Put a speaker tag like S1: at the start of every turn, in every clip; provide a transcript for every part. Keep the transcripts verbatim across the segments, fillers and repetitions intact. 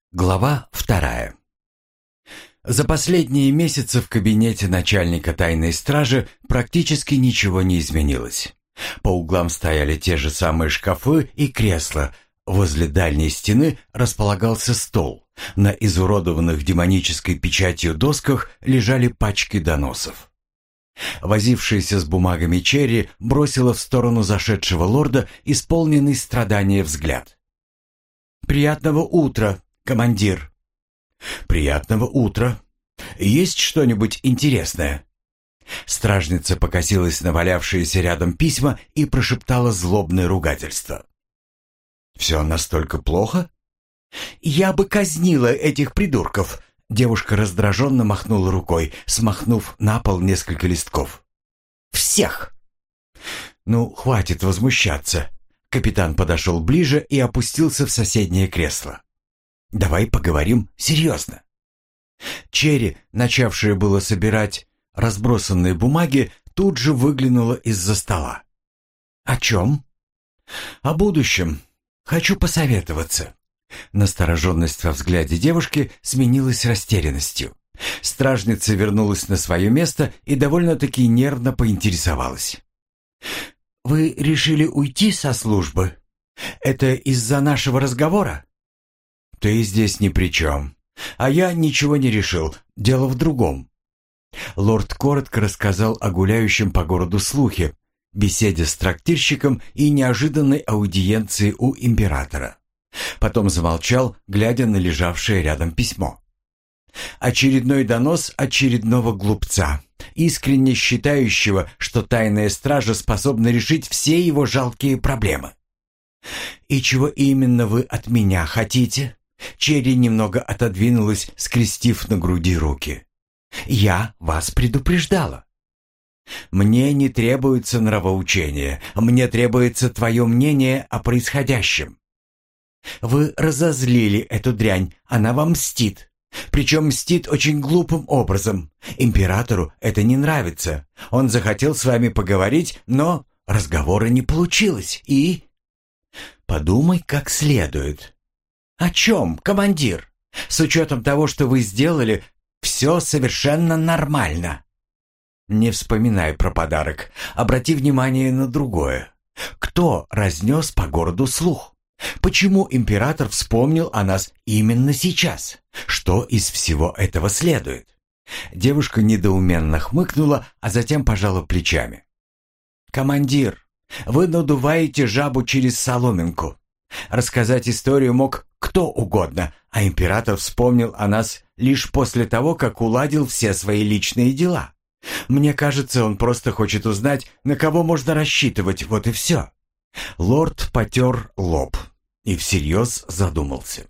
S1: Глава вторая. За последние месяцы в кабинете начальника тайной стражи практически ничего не изменилось. По углам стояли те же самые шкафы и кресла. Возле дальней стены располагался стол. На изуродованных демонической печатью досках лежали пачки доносов. Возившаяся с бумагами Черри бросила в сторону зашедшего лорда исполненный страдания взгляд. «Приятного утра, командир!» «Приятного утра! Есть что-нибудь интересное?» Стражница покосилась на валявшиеся рядом письма и прошептала злобное ругательство. «Все настолько плохо?» «Я бы казнила этих придурков!» Девушка раздраженно махнула рукой, смахнув на пол несколько листков. «Всех!» «Ну, хватит возмущаться!» Капитан подошел ближе и опустился в соседнее кресло. «Давай поговорим серьезно». Черри, начавшая было собирать разбросанные бумаги, тут же выглянула из-за стола. «О чем?» «О будущем. Хочу посоветоваться». Настороженность во взгляде девушки сменилась растерянностью. Стражница вернулась на свое место и довольно-таки нервно поинтересовалась. «Вы решили уйти со службы? Это из-за нашего разговора?» «Ты здесь ни при чем. А я ничего не решил. Дело в другом». Лорд коротко рассказал о гуляющем по городу слухе, беседе с трактирщиком и неожиданной аудиенции у императора. Потом замолчал, глядя на лежавшее рядом письмо. Очередной донос очередного глупца, искренне считающего, что тайная стража способна решить все его жалкие проблемы. «И чего именно вы от меня хотите?» Черри немного отодвинулась, скрестив на груди руки. «Я вас предупреждала. Мне не требуется нравоучение, мне требуется твое мнение о происходящем. Вы разозлили эту дрянь, она вам мстит. Причем мстит очень глупым образом. Императору это не нравится. Он захотел с вами поговорить, но разговора не получилось, и...» «Подумай как следует». «О чем, командир? С учетом того, что вы сделали, все совершенно нормально». «Не вспоминай про подарок. Обрати внимание на другое. Кто разнес по городу слух? Почему император вспомнил о нас именно сейчас? Что из всего этого следует?» Девушка недоуменно хмыкнула, а затем пожала плечами. «Командир, вы надуваете жабу через соломинку. Рассказать историю мог кто угодно, а император вспомнил о нас лишь после того, как уладил все свои личные дела. Мне кажется, он просто хочет узнать, на кого можно рассчитывать, вот и все». Лорд потер лоб и всерьез задумался.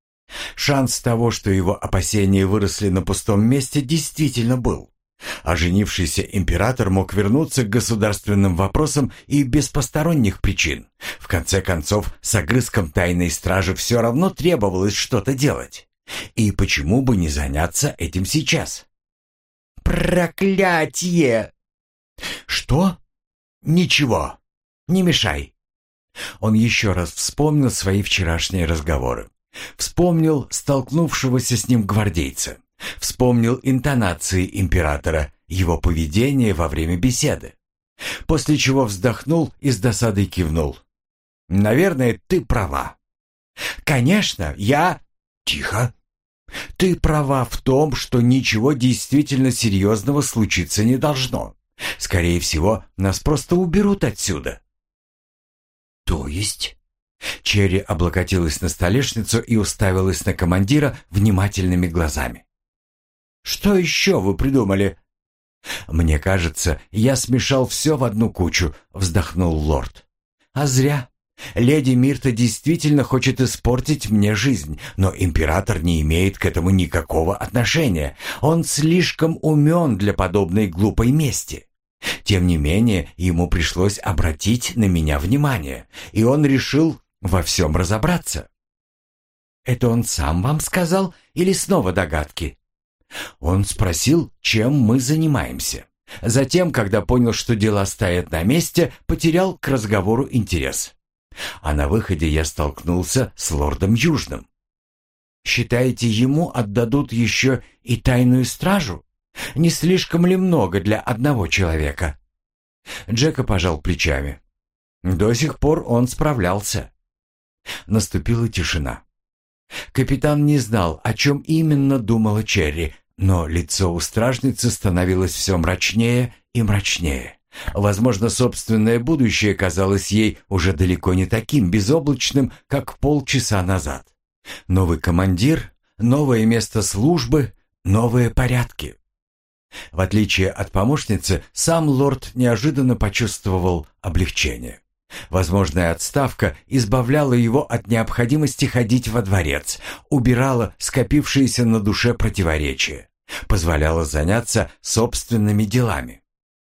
S1: Шанс того, что его опасения выросли на пустом месте, действительно был. Оженившийся император мог вернуться к государственным вопросам и без посторонних причин. В конце концов, с огрызком тайной стражи все равно требовалось что-то делать. И почему бы не заняться этим сейчас? «Проклятье!» «Что?» «Ничего. Не мешай». Он еще раз вспомнил свои вчерашние разговоры. Вспомнил столкнувшегося с ним гвардейца. Вспомнил интонации императора, его поведение во время беседы. После чего вздохнул и с досадой кивнул. «Наверное, ты права». «Конечно, я...» «Тихо. Ты права в том, что ничего действительно серьезного случиться не должно. Скорее всего, нас просто уберут отсюда». «То есть?» Черри облокотилась на столешницу и уставилась на командира внимательными глазами. «Что еще вы придумали?» «Мне кажется, я смешал все в одну кучу», — вздохнул лорд. «А зря. Леди Мирта действительно хочет испортить мне жизнь, но император не имеет к этому никакого отношения. Он слишком умен для подобной глупой мести. Тем не менее, ему пришлось обратить на меня внимание, и он решил во всем разобраться». «Это он сам вам сказал или снова догадки?» «Он спросил, чем мы занимаемся. Затем, когда понял, что дела стоят на месте, потерял к разговору интерес. А на выходе я столкнулся с лордом Южным». Считаете, ему отдадут еще и тайную стражу? Не слишком ли много для одного человека?» Джека пожал плечами. До сих пор он справлялся. Наступила тишина. Капитан не знал, о чем именно думала Черри, но лицо у стражницы становилось все мрачнее и мрачнее. Возможно, собственное будущее казалось ей уже далеко не таким безоблачным, как полчаса назад. Новый командир, новое место службы, новые порядки. В отличие от помощницы, сам лорд неожиданно почувствовал облегчение. Возможная отставка избавляла его от необходимости ходить во дворец, убирала скопившиеся на душе противоречия, позволяла заняться собственными делами.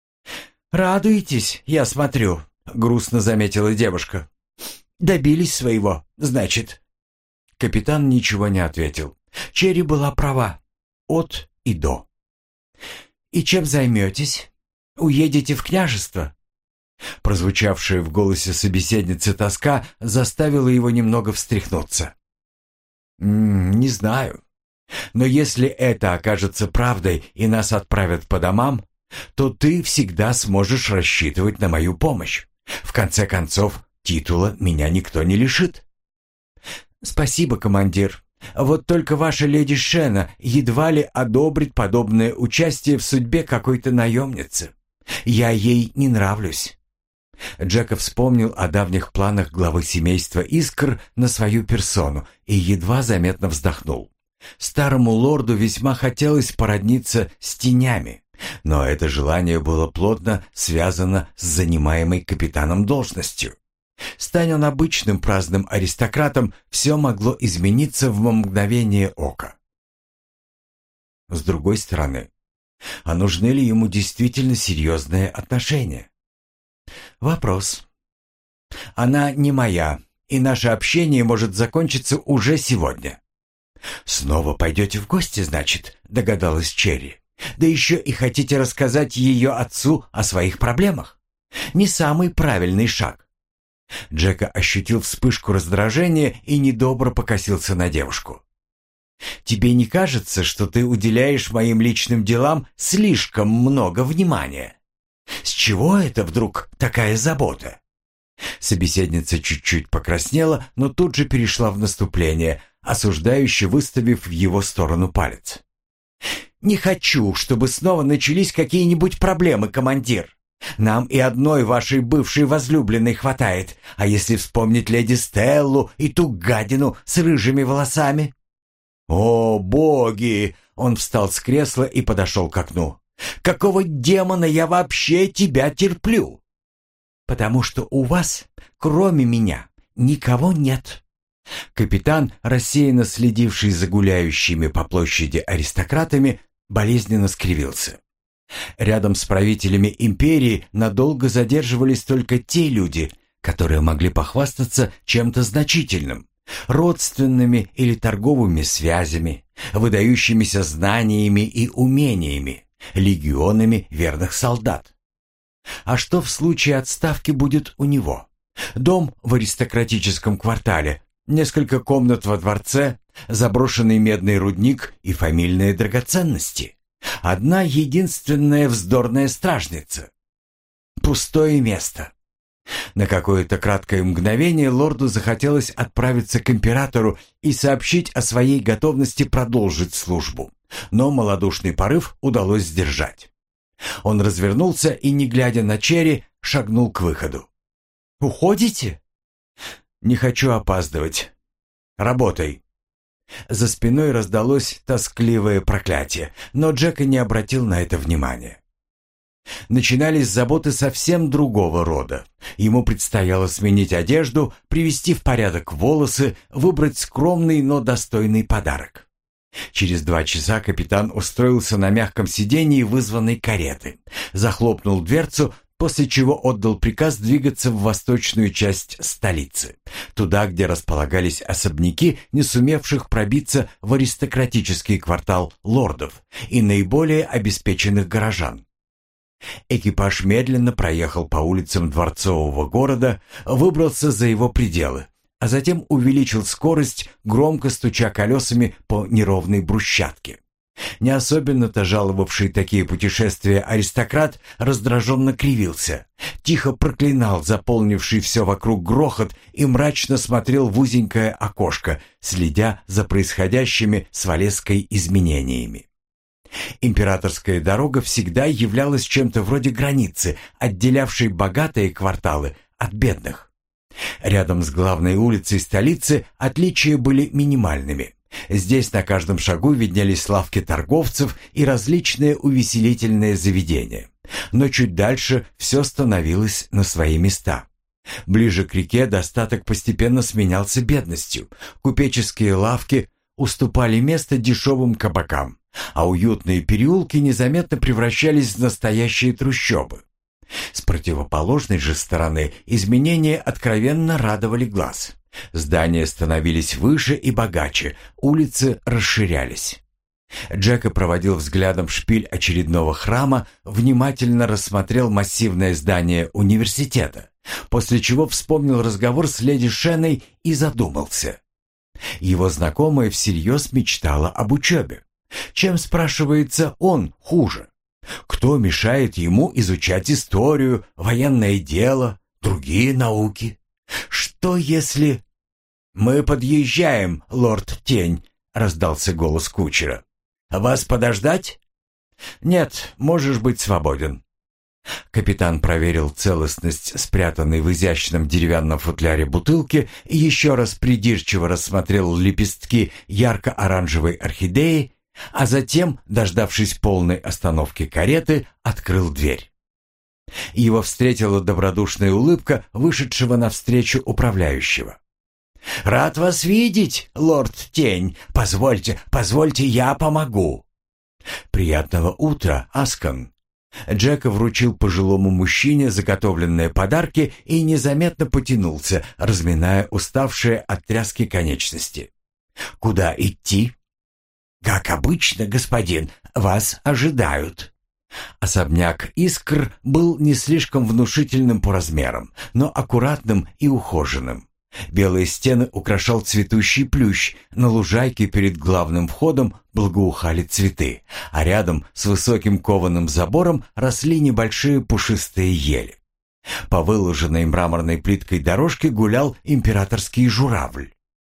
S1: «Радуетесь, я смотрю», — грустно заметила девушка. «Добились своего, значит». Капитан ничего не ответил. Черри была права. От и до. «И чем займетесь? Уедете в княжество?» Прозвучавшая в голосе собеседницы тоска заставила его немного встряхнуться. «М -м, «Не знаю. Но если это окажется правдой и нас отправят по домам, то ты всегда сможешь рассчитывать на мою помощь. В конце концов, титула меня никто не лишит». «Спасибо, командир. Вот только ваша леди Шена едва ли одобрит подобное участие в судьбе какой-то наемницы. Я ей не нравлюсь». Джека вспомнил о давних планах главы семейства Искр на свою персону и едва заметно вздохнул. Старому лорду весьма хотелось породниться с тенями, но это желание было плотно связано с занимаемой капитаном должностью. Стань он обычным праздным аристократом, все могло измениться в мгновение ока. С другой стороны, а нужны ли ему действительно серьезные отношения? Вопрос. Она не моя, и наше общение может закончиться уже сегодня. «Снова пойдете в гости, значит?» — догадалась Черри. «Да еще и хотите рассказать ее отцу о своих проблемах? Не самый правильный шаг». Джека ощутил вспышку раздражения и недобро покосился на девушку. «Тебе не кажется, что ты уделяешь моим личным делам слишком много внимания? С чего это вдруг такая забота?» Собеседница чуть-чуть покраснела, но тут же перешла в наступление, осуждающе выставив в его сторону палец. «Не хочу, чтобы снова начались какие-нибудь проблемы, командир. Нам и одной вашей бывшей возлюбленной хватает, а если вспомнить леди Стеллу и ту гадину с рыжими волосами?» «О, боги!» — он встал с кресла и подошел к окну. «Какого демона я вообще тебя терплю?» «Потому что у вас, кроме меня, никого нет». Капитан, рассеянно следивший за гуляющими по площади аристократами, болезненно скривился. Рядом с правителями империи надолго задерживались только те люди, которые могли похвастаться чем-то значительным, родственными или торговыми связями, выдающимися знаниями и умениями, легионами верных солдат. А что в случае отставки будет у него? Дом в аристократическом квартале, несколько комнат во дворце, заброшенный медный рудник и фамильные драгоценности. Одна единственная вздорная стражница. Пустое место. На какое-то краткое мгновение лорду захотелось отправиться к императору и сообщить о своей готовности продолжить службу, но малодушный порыв удалось сдержать. Он развернулся и, не глядя на Черри, шагнул к выходу. «Уходите?» «Не хочу опаздывать. Работай». За спиной раздалось тоскливое проклятие, но Джека не обратил на это внимания. Начинались заботы совсем другого рода. Ему предстояло сменить одежду, привести в порядок волосы, выбрать скромный, но достойный подарок. Через два часа капитан устроился на мягком сидении вызванной кареты, захлопнул дверцу, после чего отдал приказ двигаться в восточную часть столицы, туда, где располагались особняки, не сумевших пробиться в аристократический квартал лордов и наиболее обеспеченных горожан. Экипаж медленно проехал по улицам дворцового города, выбрался за его пределы, а затем увеличил скорость, громко стуча колесами по неровной брусчатке. Не особенно-то жаловавший такие путешествия аристократ раздраженно кривился, тихо проклинал заполнивший все вокруг грохот и мрачно смотрел в узенькое окошко, следя за происходящими с Валесской изменениями. Императорская дорога всегда являлась чем-то вроде границы, отделявшей богатые кварталы от бедных. Рядом с главной улицей столицы отличия были минимальными. Здесь на каждом шагу виднелись лавки торговцев и различные увеселительные заведения. Но чуть дальше все становилось на свои места. Ближе к реке достаток постепенно сменялся бедностью. Купеческие лавки уступали место дешевым кабакам, а уютные переулки незаметно превращались в настоящие трущобы. С противоположной же стороны изменения откровенно радовали глаз. Здания становились выше и богаче, улицы расширялись. Джека проводил взглядом шпиль очередного храма, внимательно рассмотрел массивное здание университета, после чего вспомнил разговор с леди Шенной и задумался. Его знакомая всерьез мечтала об учебе. Чем, спрашивается, он хуже? Кто мешает ему изучать историю, военное дело, другие науки? Что если... «Мы подъезжаем, лорд Тень», — раздался голос кучера. «Вас подождать?» «Нет, можешь быть свободен». Капитан проверил целостность спрятанной в изящном деревянном футляре бутылки и еще раз придирчиво рассмотрел лепестки ярко-оранжевой орхидеи, а затем, дождавшись полной остановки кареты, открыл дверь. Его встретила добродушная улыбка вышедшего навстречу управляющего. «Рад вас видеть, лорд Тень. Позвольте, позвольте, я помогу». «Приятного утра, Аскон». Джека вручил пожилому мужчине заготовленные подарки и незаметно потянулся, разминая уставшие от тряски конечности. «Куда идти?» «Как обычно, господин, вас ожидают». Особняк Искр был не слишком внушительным по размерам, но аккуратным и ухоженным. Белые стены украшал цветущий плющ, на лужайке перед главным входом благоухали цветы, а рядом с высоким кованым забором росли небольшие пушистые ели. По выложенной мраморной плиткой дорожке гулял императорский журавль.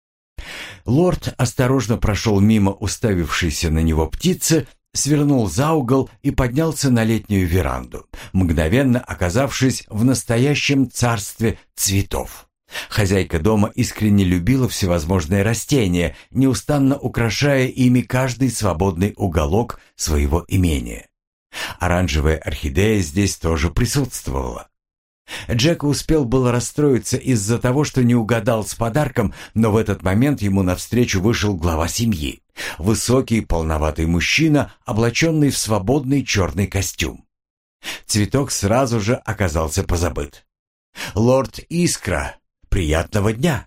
S1: Лорд осторожно прошел мимо уставившейся на него птицы, свернул за угол и поднялся на летнюю веранду, мгновенно оказавшись в настоящем царстве цветов. Хозяйка дома искренне любила всевозможные растения, неустанно украшая ими каждый свободный уголок своего имения. Оранжевая орхидея здесь тоже присутствовала. Джек успел было расстроиться из-за того, что не угадал с подарком, но в этот момент ему навстречу вышел глава семьи. Высокий, полноватый мужчина, облаченный в свободный черный костюм. Цветок сразу же оказался позабыт. «Лорд Искра, приятного дня!»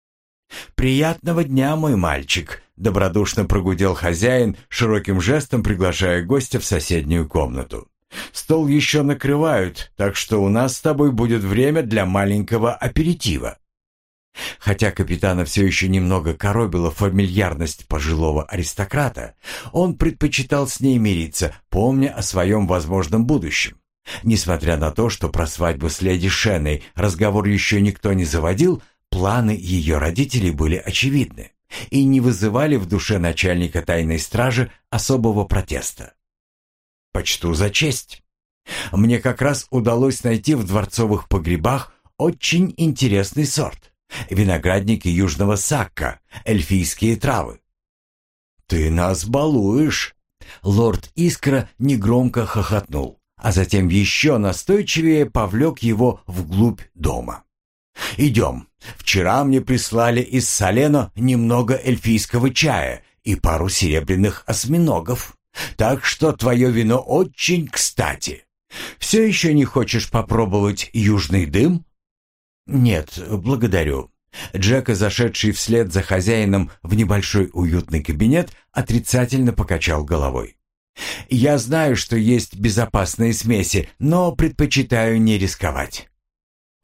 S1: «Приятного дня, мой мальчик!» — добродушно прогудел хозяин, широким жестом приглашая гостя в соседнюю комнату. «Стол еще накрывают, так что у нас с тобой будет время для маленького аперитива». Хотя капитана все еще немного коробила фамильярность пожилого аристократа, он предпочитал с ней мириться, помня о своем возможном будущем. Несмотря на то, что про свадьбу с леди Шенной разговор еще никто не заводил, планы ее родителей были очевидны и не вызывали в душе начальника тайной стражи особого протеста. «Почту за честь. Мне как раз удалось найти в дворцовых погребах очень интересный сорт. Виноградники Южного Сакка, эльфийские травы». «Ты нас балуешь!» Лорд Искра негромко хохотнул, а затем еще настойчивее повлек его вглубь дома. «Идем. Вчера мне прислали из Салено немного эльфийского чая и пару серебряных осьминогов. Так что твое вино очень кстати. Все еще не хочешь попробовать южный дым?» «Нет, благодарю». Джека, зашедший вслед за хозяином в небольшой уютный кабинет, отрицательно покачал головой. «Я знаю, что есть безопасные смеси, но предпочитаю не рисковать».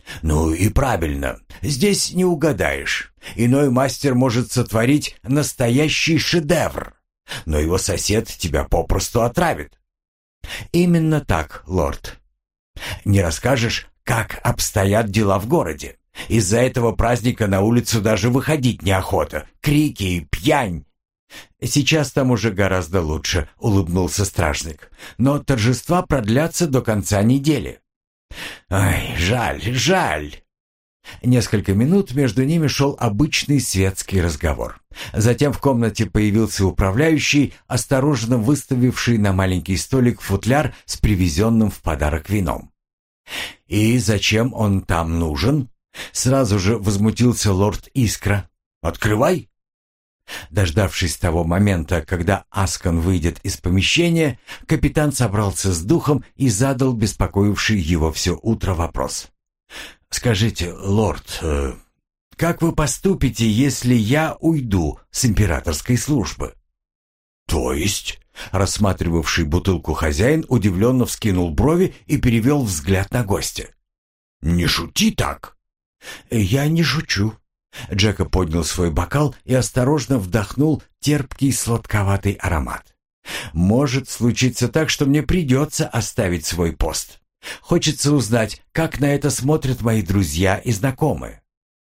S1: «Ну и правильно, здесь не угадаешь. Иной мастер может сотворить настоящий шедевр, но его сосед тебя попросту отравит». «Именно так, лорд. Не расскажешь, как обстоят дела в городе? Из-за этого праздника на улицу даже выходить неохота. Крики и пьянь». «Сейчас там уже гораздо лучше», — улыбнулся стражник. «Но торжества продлятся до конца недели». «Ай, жаль, жаль». Несколько минут между ними шел обычный светский разговор. Затем в комнате появился управляющий, осторожно выставивший на маленький столик футляр с привезенным в подарок вином. «И зачем он там нужен?» Сразу же возмутился лорд Искра. «Открывай!» Дождавшись того момента, когда Аскон выйдет из помещения, капитан собрался с духом и задал беспокоивший его все утро вопрос. «Скажите, лорд, э, как вы поступите, если я уйду с императорской службы?» «То есть?» Рассматривавший бутылку хозяин удивленно вскинул брови и перевел взгляд на гостя. «Не шути так!» «Я не шучу». Джека поднял свой бокал и осторожно вдохнул терпкий сладковатый аромат. «Может случиться так, что мне придется оставить свой пост. Хочется узнать, как на это смотрят мои друзья и знакомые».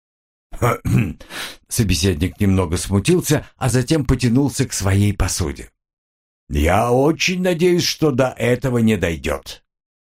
S1: Собеседник немного смутился, а затем потянулся к своей посуде. «Я очень надеюсь, что до этого не дойдет».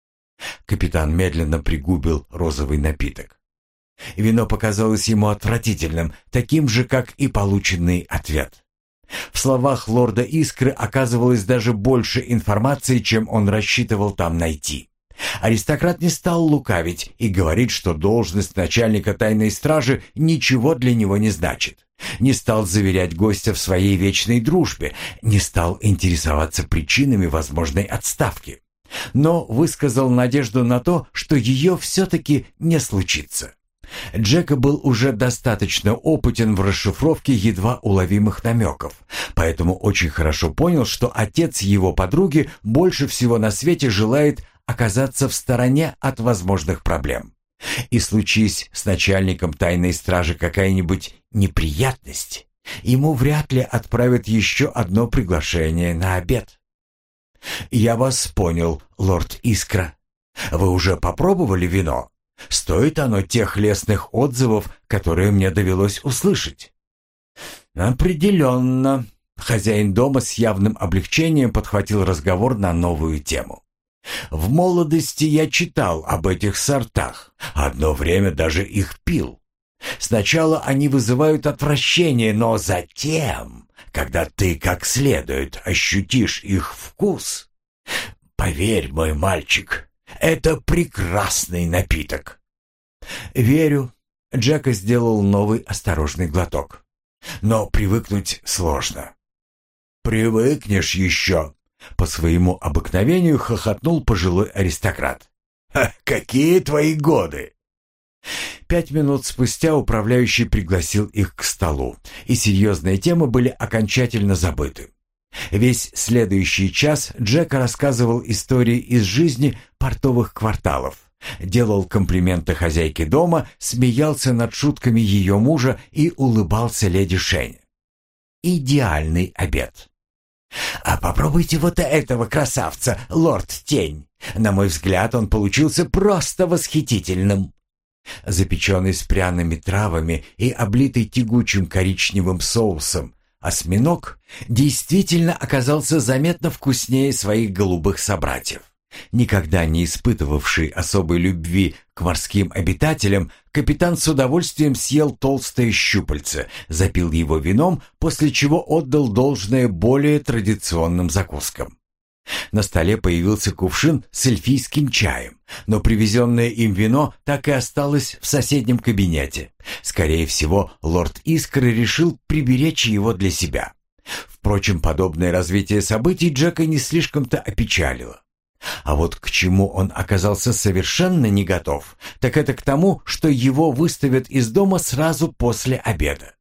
S1: Капитан медленно пригубил розовый напиток. Вино показалось ему отвратительным, таким же, как и полученный ответ. В словах лорда Искры оказывалось даже больше информации, чем он рассчитывал там найти. Аристократ не стал лукавить и говорить, что должность начальника тайной стражи ничего для него не значит. Не стал заверять гостя в своей вечной дружбе, не стал интересоваться причинами возможной отставки. Но высказал надежду на то, что ее все-таки не случится. Джека был уже достаточно опытен в расшифровке едва уловимых намеков, поэтому очень хорошо понял, что отец его подруги больше всего на свете желает оказаться в стороне от возможных проблем. И случись с начальником тайной стражи какая-нибудь неприятность, ему вряд ли отправят еще одно приглашение на обед. «Я вас понял, лорд Искра. Вы уже попробовали вино? Стоит оно тех лестных отзывов, которые мне довелось услышать?» «Определенно». Хозяин дома с явным облегчением подхватил разговор на новую тему. «В молодости я читал об этих сортах, одно время даже их пил. Сначала они вызывают отвращение, но затем, когда ты как следует ощутишь их вкус, поверь, мой мальчик, это прекрасный напиток». «Верю». Джека сделал новый осторожный глоток. «Но привыкнуть сложно». «Привыкнешь еще», — по своему обыкновению хохотнул пожилой аристократ. «Ха, какие твои годы!» Пять минут спустя управляющий пригласил их к столу, и серьезные темы были окончательно забыты. Весь следующий час Джек рассказывал истории из жизни портовых кварталов, делал комплименты хозяйке дома, смеялся над шутками ее мужа и улыбался леди Шене. Идеальный обед. «А попробуйте вот этого красавца, лорд Тень. На мой взгляд, он получился просто восхитительным». Запеченный с пряными травами и облитый тягучим коричневым соусом, осьминог действительно оказался заметно вкуснее своих голубых собратьев. Никогда не испытывавший особой любви к морским обитателям, капитан с удовольствием съел толстое щупальце, запил его вином, после чего отдал должное более традиционным закускам. На столе появился кувшин с эльфийским чаем, но привезенное им вино так и осталось в соседнем кабинете. Скорее всего, лорд Искры решил приберечь его для себя. Впрочем, подобное развитие событий Джека не слишком-то опечалило. А вот к чему он оказался совершенно не готов, так это к тому, что его выставят из дома сразу после обеда.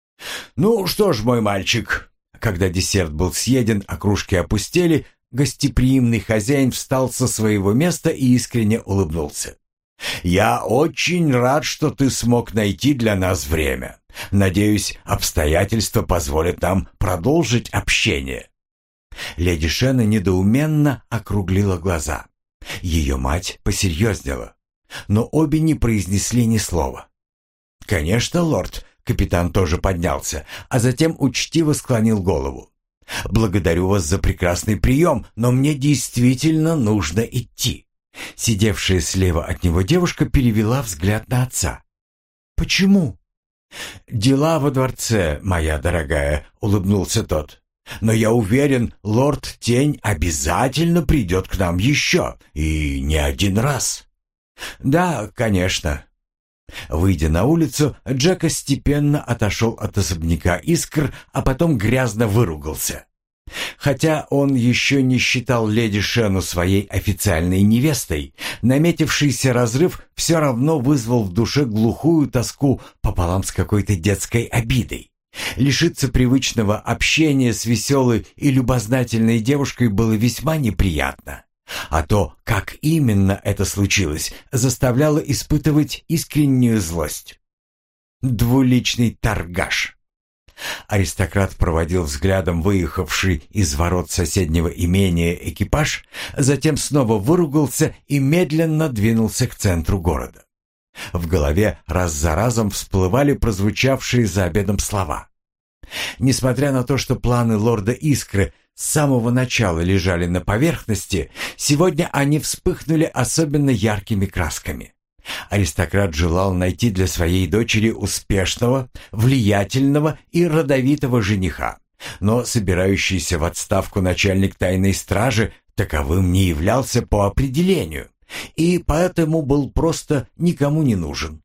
S1: «Ну что ж, мой мальчик», когда десерт был съеден, а кружки опустели, гостеприимный хозяин встал со своего места и искренне улыбнулся. «Я очень рад, что ты смог найти для нас время. Надеюсь, обстоятельства позволят нам продолжить общение». Леди Шена недоуменно округлила глаза. Ее мать посерьезнела, но обе не произнесли ни слова. «Конечно, лорд», — капитан тоже поднялся, а затем учтиво склонил голову. «Благодарю вас за прекрасный прием, но мне действительно нужно идти». Сидевшая слева от него девушка перевела взгляд на отца. «Почему?» «Дела во дворце, моя дорогая», — улыбнулся тот. «Но я уверен, лорд Тень обязательно придет к нам еще, и не один раз». «Да, конечно». Выйдя на улицу, Джека степенно отошел от особняка Искр, а потом грязно выругался. Хотя он еще не считал леди Шену своей официальной невестой, наметившийся разрыв все равно вызвал в душе глухую тоску пополам с какой-то детской обидой. Лишиться привычного общения с веселой и любознательной девушкой было весьма неприятно. А то, как именно это случилось, заставляло испытывать искреннюю злость. Двуличный торгаш. Аристократ проводил взглядом выехавший из ворот соседнего имения экипаж, затем снова выругался и медленно двинулся к центру города. В голове раз за разом всплывали прозвучавшие за обедом слова. Несмотря на то, что планы лорда Искры с самого начала лежали на поверхности, сегодня они вспыхнули особенно яркими красками. Аристократ желал найти для своей дочери успешного, влиятельного и родовитого жениха, но собирающийся в отставку начальник тайной стражи таковым не являлся по определению, и поэтому был просто никому не нужен.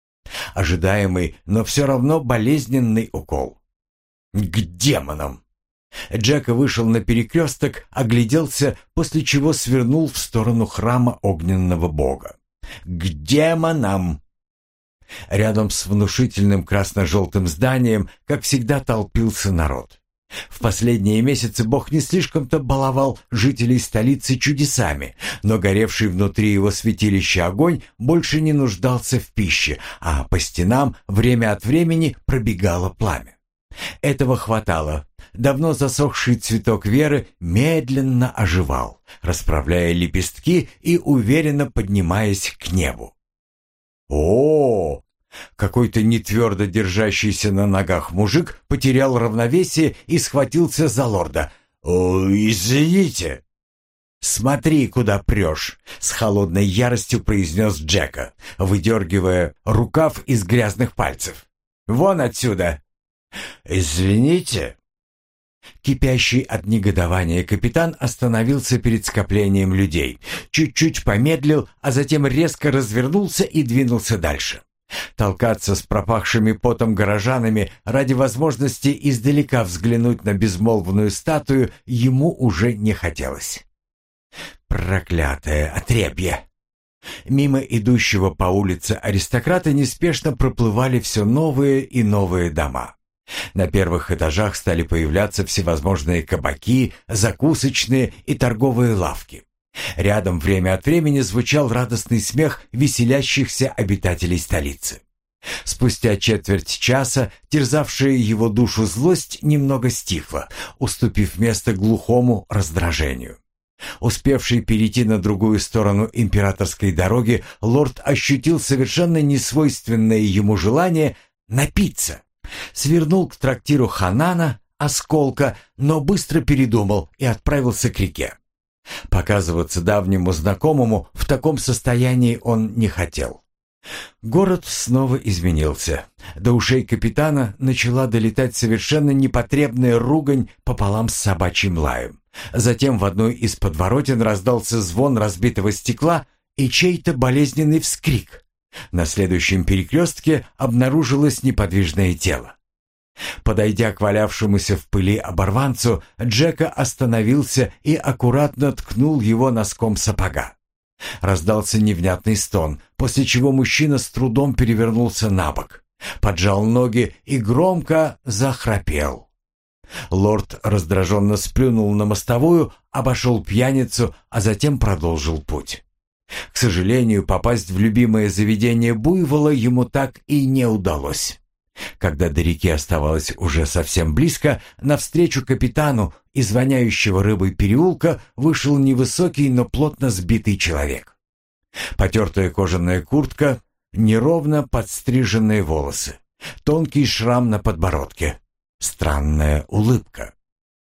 S1: Ожидаемый, но все равно болезненный укол. К демонам! Джека вышел на перекресток, огляделся, после чего свернул в сторону храма огненного бога. К демонам! Рядом с внушительным красно-желтым зданием, как всегда, толпился народ. В последние месяцы бог не слишком-то баловал жителей столицы чудесами, но горевший внутри его святилища огонь больше не нуждался в пище, а по стенам время от времени пробегало пламя. Этого хватало. Давно засохший цветок веры медленно оживал, расправляя лепестки и уверенно поднимаясь к небу. О! Какой-то нетвердо держащийся на ногах мужик потерял равновесие и схватился за лорда. «О, извините!» «Смотри, куда прешь!» — с холодной яростью произнес Джека, выдергивая рукав из грязных пальцев. «Вон отсюда!» «Извините!» Кипящий от негодования капитан остановился перед скоплением людей, чуть-чуть помедлил, а затем резко развернулся и двинулся дальше. Толкаться с пропахшими потом горожанами ради возможности издалека взглянуть на безмолвную статую ему уже не хотелось. Проклятое отребье! Мимо идущего по улице аристократа неспешно проплывали все новые и новые дома. На первых этажах стали появляться всевозможные кабаки, закусочные и торговые лавки. Рядом время от времени звучал радостный смех веселящихся обитателей столицы. Спустя четверть часа терзавшая его душу злость немного стихла, уступив место глухому раздражению. Успевший перейти на другую сторону императорской дороги, лорд ощутил совершенно несвойственное ему желание напиться. Свернул к трактиру Ханана, Осколка, но быстро передумал и отправился к реке. Показываться давнему знакомому в таком состоянии он не хотел. Город снова изменился. До ушей капитана начала долетать совершенно непотребная ругань пополам с собачьим лаем. Затем в одной из подворотен раздался звон разбитого стекла и чей-то болезненный вскрик. На следующем перекрестке обнаружилось неподвижное тело. Подойдя к валявшемуся в пыли оборванцу, Джека остановился и аккуратно ткнул его носком сапога. Раздался невнятный стон, после чего мужчина с трудом перевернулся на бок, поджал ноги и громко захрапел. Лорд раздраженно сплюнул на мостовую, обошел пьяницу, а затем продолжил путь. К сожалению, попасть в любимое заведение буйвола ему так и не удалось. Когда до реки оставалось уже совсем близко, навстречу капитану из воняющего рыбой переулка вышел невысокий, но плотно сбитый человек. Потертая кожаная куртка, неровно подстриженные волосы, тонкий шрам на подбородке, странная улыбка.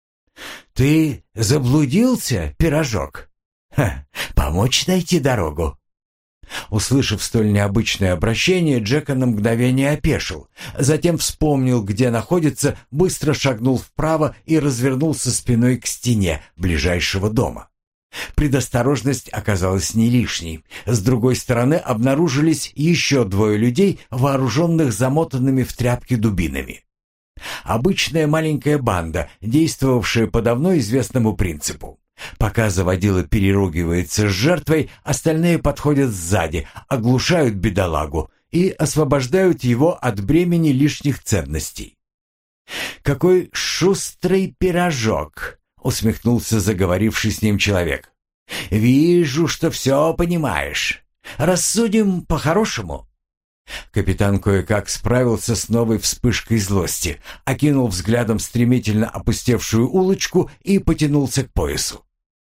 S1: «Ты заблудился, пирожок? Ха, помочь найти дорогу?» Услышав столь необычное обращение, Джека на мгновение опешил, затем вспомнил, где находится, быстро шагнул вправо и развернулся спиной к стене ближайшего дома. Предосторожность оказалась не лишней. С другой стороны обнаружились еще двое людей, вооруженных замотанными в тряпки дубинами. Обычная маленькая банда, действовавшая по давно известному принципу. Пока заводила переругивается с жертвой, остальные подходят сзади, оглушают бедолагу и освобождают его от бремени лишних ценностей. «Какой шустрый пирожок!» — усмехнулся заговоривший с ним человек. «Вижу, что все понимаешь. Рассудим по-хорошему». Капитан кое-как справился с новой вспышкой злости, окинул взглядом стремительно опустевшую улочку и потянулся к поясу.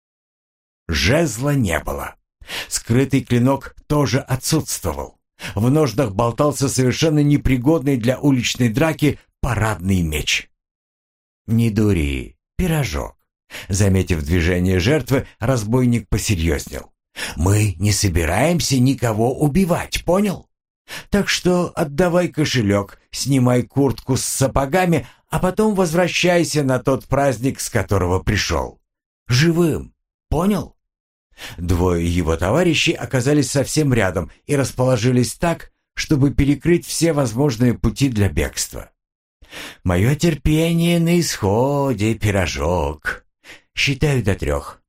S1: Жезла не было. Скрытый клинок тоже отсутствовал. В ножнах болтался совершенно непригодный для уличной драки парадный меч. «Не дури, пирожок», — заметив движение жертвы, разбойник посерьезнел. «Мы не собираемся никого убивать, понял? Так что отдавай кошелек, снимай куртку с сапогами, а потом возвращайся на тот праздник, с которого пришел. Живым, понял?» Двое его товарищей оказались совсем рядом и расположились так, чтобы перекрыть все возможные пути для бегства. «Мое терпение на исходе, пирожок. Считаю до трех.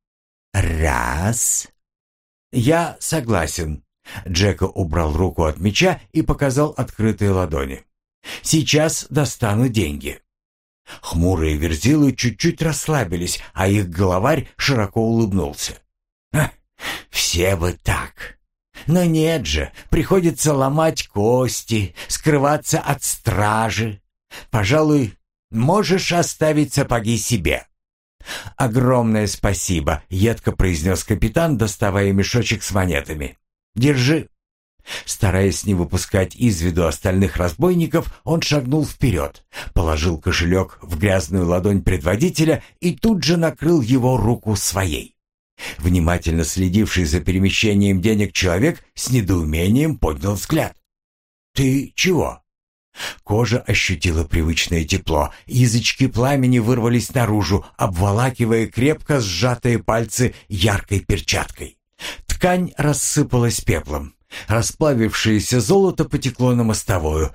S1: Раз». «Я согласен». Джека убрал руку от меча и показал открытые ладони. «Сейчас достану деньги». Хмурые верзилы чуть-чуть расслабились, а их главарь широко улыбнулся. «Все бы так. Но нет же, приходится ломать кости, скрываться от стражи. Пожалуй, можешь оставить сапоги себе». «Огромное спасибо», — едко произнес капитан, доставая мешочек с монетами. «Держи». Стараясь не выпускать из виду остальных разбойников, он шагнул вперед, положил кошелек в грязную ладонь предводителя и тут же накрыл его руку своей. Внимательно следивший за перемещением денег человек с недоумением поднял взгляд. «Ты чего?» Кожа ощутила привычное тепло, язычки пламени вырвались наружу, обволакивая крепко сжатые пальцы яркой перчаткой. Ткань рассыпалась пеплом. Расплавившееся золото потекло на мостовую.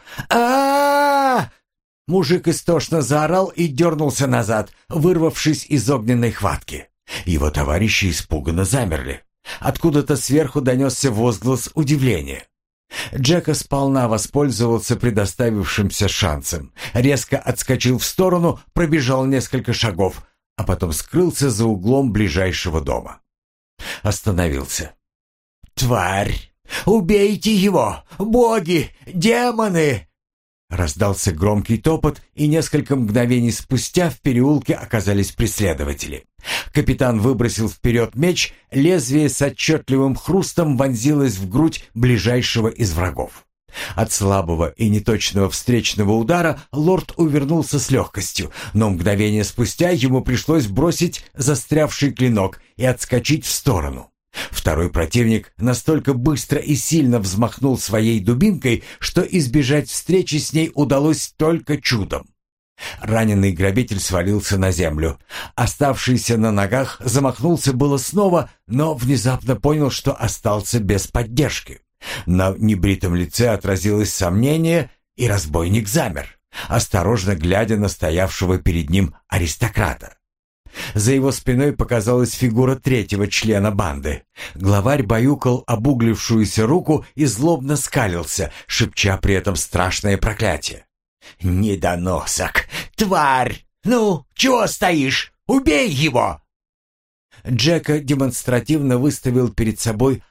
S1: а Мужик истошно заорал и дернулся назад, вырвавшись из огненной хватки. Его товарищи испуганно замерли. Откуда-то сверху донесся возглас удивления. Джека сполна воспользовался предоставившимся шансом. Резко отскочил в сторону, пробежал несколько шагов, а потом скрылся за углом ближайшего дома. Остановился. «Тварь! Убейте его! Боги! Демоны!» Раздался громкий топот, и несколько мгновений спустя в переулке оказались преследователи. Капитан выбросил вперед меч, лезвие с отчетливым хрустом вонзилось в грудь ближайшего из врагов. От слабого и неточного встречного удара лорд увернулся с легкостью, но мгновение спустя ему пришлось бросить застрявший клинок и отскочить в сторону. Второй противник настолько быстро и сильно взмахнул своей дубинкой, что избежать встречи с ней удалось только чудом. Раненый грабитель свалился на землю. Оставшийся на ногах замахнулся было снова, но внезапно понял, что остался без поддержки. На небритом лице отразилось сомнение, и разбойник замер, осторожно глядя на стоявшего перед ним аристократа. За его спиной показалась фигура третьего члена банды. Главарь баюкал обуглившуюся руку и злобно скалился, шепча при этом страшное проклятие. «Недоносок! Тварь! Ну, чего стоишь? Убей его!» Джека демонстративно выставил перед собой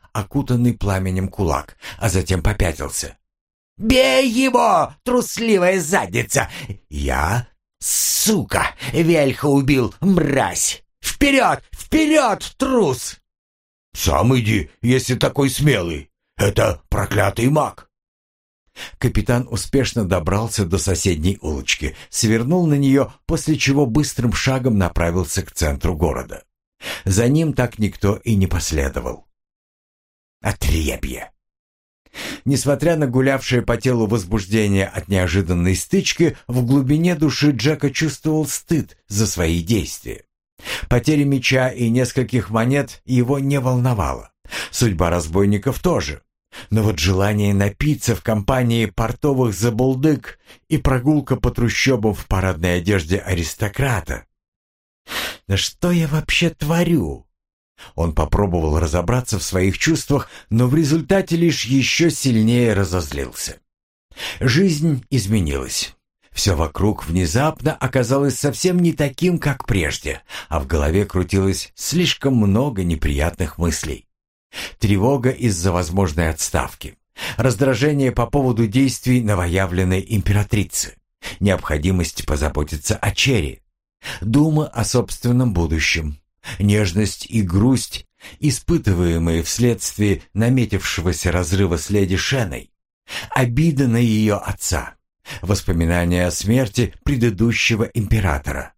S1: окутанный пламенем кулак, а затем попятился.
S2: «Бей его, трусливая задница! Я, сука, Вельха убил, мразь! Вперед, вперед, трус!»
S3: «Сам иди, если такой смелый. Это проклятый маг».
S1: Капитан успешно добрался до соседней улочки, свернул на нее, после чего быстрым шагом направился к центру города. За ним так никто и не последовал. Отребье! Несмотря на гулявшее по телу возбуждение от неожиданной стычки, в глубине души Джека чувствовал стыд за свои действия. Потеря меча и нескольких монет его не волновала. Судьба разбойников тоже. Но вот желание напиться в компании портовых забулдык и прогулка по трущобам в парадной одежде аристократа. «Да что я вообще творю?» Он попробовал разобраться в своих чувствах, но в результате лишь еще сильнее разозлился. Жизнь изменилась. Все вокруг внезапно оказалось совсем не таким, как прежде, а в голове крутилось слишком много неприятных мыслей. Тревога из-за возможной отставки, раздражение по поводу действий новоявленной императрицы, необходимость позаботиться о Черри, думы о собственном будущем, нежность и грусть, испытываемые вследствие наметившегося разрыва с леди Шеной, обида на ее отца, воспоминания о смерти предыдущего императора.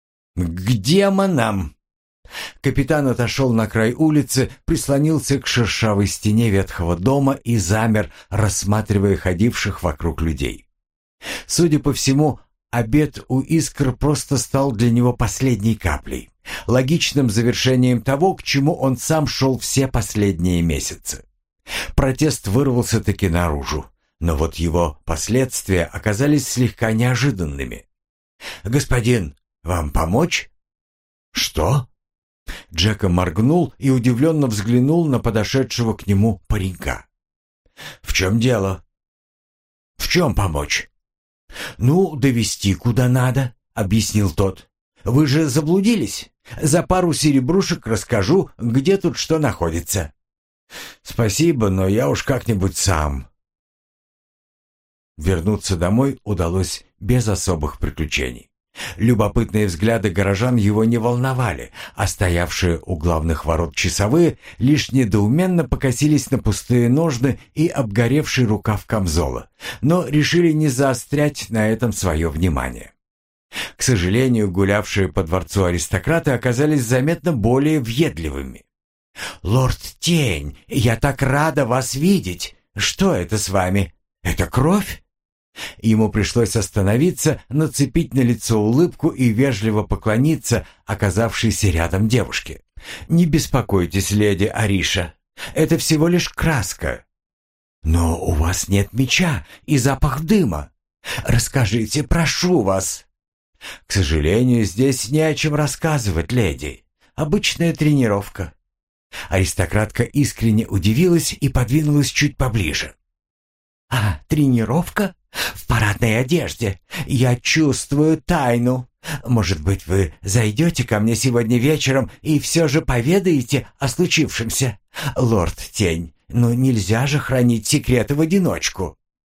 S1: «К демонам!» Капитан отошел на край улицы, прислонился к шершавой стене ветхого дома и замер, рассматривая ходивших вокруг людей. Судя по всему, обед у Искр просто стал для него последней каплей, логичным завершением того, к чему он сам шел все последние месяцы. Протест вырвался-таки наружу, но вот его последствия оказались слегка неожиданными. «Господин, вам помочь?»
S3: «Что?»
S1: Джека моргнул и удивленно взглянул на подошедшего к нему паренька. «В чем дело?» «В чем помочь?» «Ну, довести куда надо», — объяснил тот. «Вы же заблудились? За пару серебрушек расскажу, где тут что находится». «Спасибо, но я уж как-нибудь сам». Вернуться домой удалось без особых приключений. Любопытные взгляды горожан его не волновали, а стоявшие у главных ворот часовые лишь недоуменно покосились на пустые ножны и обгоревший рукав камзола, но решили не заострять на этом свое внимание. К сожалению, гулявшие по дворцу аристократы оказались заметно более въедливыми. «Лорд Тень, я так рада вас видеть! Что это с вами? Это кровь?» Ему пришлось остановиться, нацепить на лицо улыбку и вежливо поклониться оказавшейся рядом девушке. «Не беспокойтесь, леди Ариша, это всего лишь краска». «Но у вас нет меча и запах дыма. Расскажите, прошу вас». «К сожалению, здесь не о чем рассказывать, леди. Обычная тренировка». Аристократка искренне удивилась и подвинулась чуть поближе. «А, тренировка? В парадной одежде. Я чувствую тайну. Может быть, вы зайдете ко мне сегодня вечером и все же поведаете о случившемся? Лорд Тень, ну нельзя же хранить секреты в одиночку».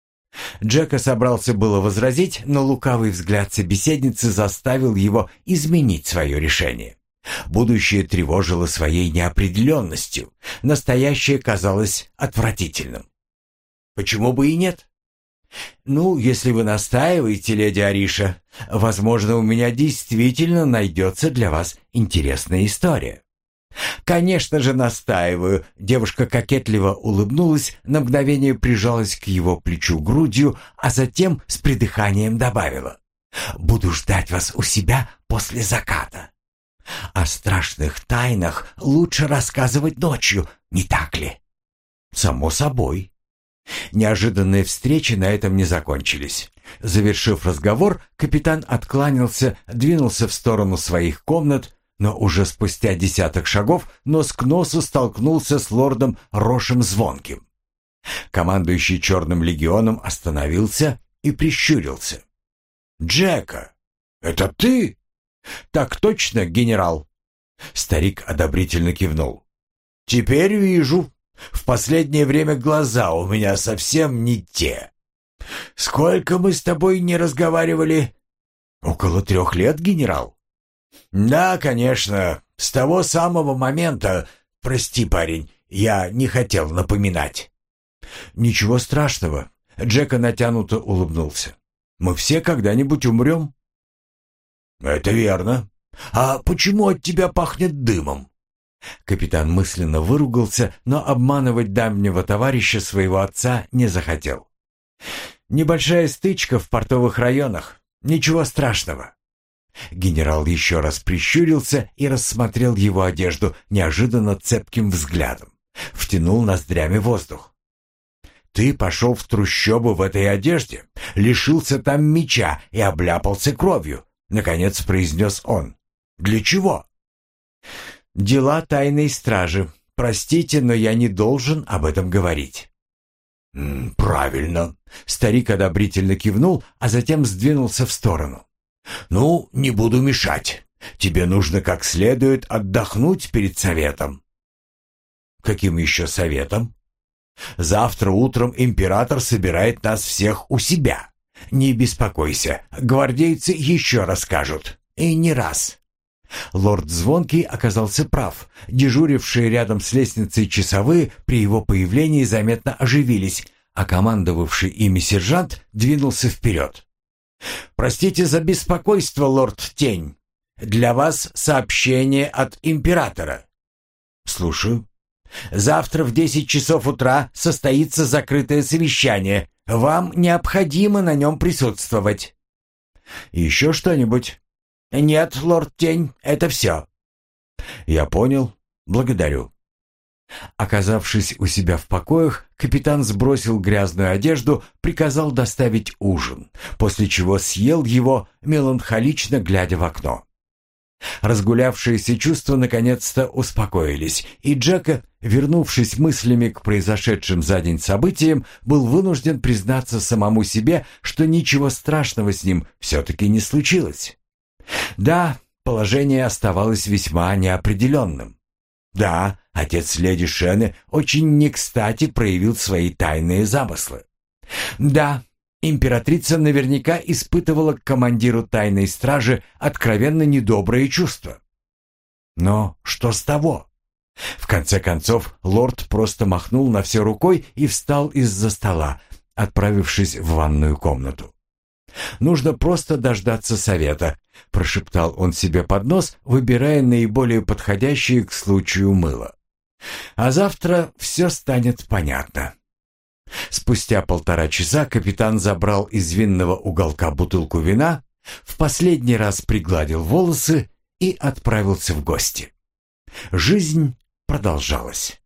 S1: Джека собрался было возразить, но лукавый взгляд собеседницы заставил его изменить свое решение. Будущее тревожило своей неопределенностью, настоящее казалось отвратительным. «Почему бы и нет?» «Ну, если вы настаиваете, леди Ариша, возможно, у меня действительно найдется для вас интересная история». «Конечно же настаиваю», — девушка кокетливо улыбнулась, на мгновение прижалась к его плечу грудью, а затем с придыханием добавила: «Буду ждать вас у себя после заката. О страшных тайнах лучше рассказывать ночью, не так ли?» «Само собой». Неожиданные встречи на этом не закончились. Завершив разговор, капитан откланялся, двинулся в сторону своих комнат, но уже спустя десяток шагов нос к носу столкнулся с лордом Рошем Звонким. Командующий Черным легионом остановился и прищурился. «Джека, это ты?» «Так точно, генерал!» Старик одобрительно кивнул. «Теперь вижу.
S3: В последнее время глаза у меня совсем не те. Сколько мы с тобой не разговаривали? Около трех лет, генерал? Да, конечно, с того самого момента. Прости, парень, я не хотел напоминать. Ничего страшного. Джека натянуто улыбнулся. Мы все когда-нибудь умрем. Это верно. А почему от тебя пахнет дымом? Капитан мысленно выругался, но обманывать давнего товарища своего отца не захотел. Небольшая стычка в портовых районах. Ничего страшного. Генерал еще раз прищурился и рассмотрел его одежду неожиданно цепким взглядом. Втянул ноздрями воздух. Ты пошел в трущобы в этой одежде, лишился там меча и обляпался кровью, наконец произнес он. Для чего? Дела тайной стражи. Простите, но я не должен об этом говорить. «Правильно». Старик одобрительно кивнул, а затем сдвинулся в сторону. «Ну, не буду мешать. Тебе нужно как следует отдохнуть перед советом». «Каким еще советом?» «Завтра утром император собирает нас всех у себя. Не беспокойся, гвардейцы еще расскажут. И не раз». Лорд Звонкий оказался прав. Дежурившие рядом с лестницей часовые при его появлении заметно оживились, а командовавший ими сержант двинулся вперед. «Простите за беспокойство, лорд Тень. Для вас сообщение от императора». «Слушаю». «Завтра в десять часов утра состоится закрытое совещание. Вам необходимо на нем присутствовать». «Еще что-нибудь?» «Нет, лорд Тень, это все». «Я понял. Благодарю». Оказавшись у себя в покоях, капитан сбросил грязную одежду, приказал доставить ужин, после чего съел его, меланхолично глядя в окно. Разгулявшиеся чувства наконец-то успокоились, и Джека, вернувшись мыслями к произошедшим за день событиям, был вынужден признаться самому себе, что ничего страшного с ним все-таки не случилось. Да, положение оставалось весьма неопределенным. Да, отец леди Шены очень не кстати проявил свои тайные замыслы. Да, императрица наверняка испытывала к командиру тайной стражи откровенно недобрые чувства. Но что с того? В конце концов, лорд просто махнул на все рукой и встал из-за стола, отправившись в ванную комнату. «Нужно просто дождаться совета», — прошептал он себе под нос, выбирая наиболее подходящее к случаю мыло. «А завтра все станет понятно». Спустя полтора часа капитан забрал из винного уголка бутылку вина, в последний раз пригладил волосы и отправился в гости. Жизнь продолжалась.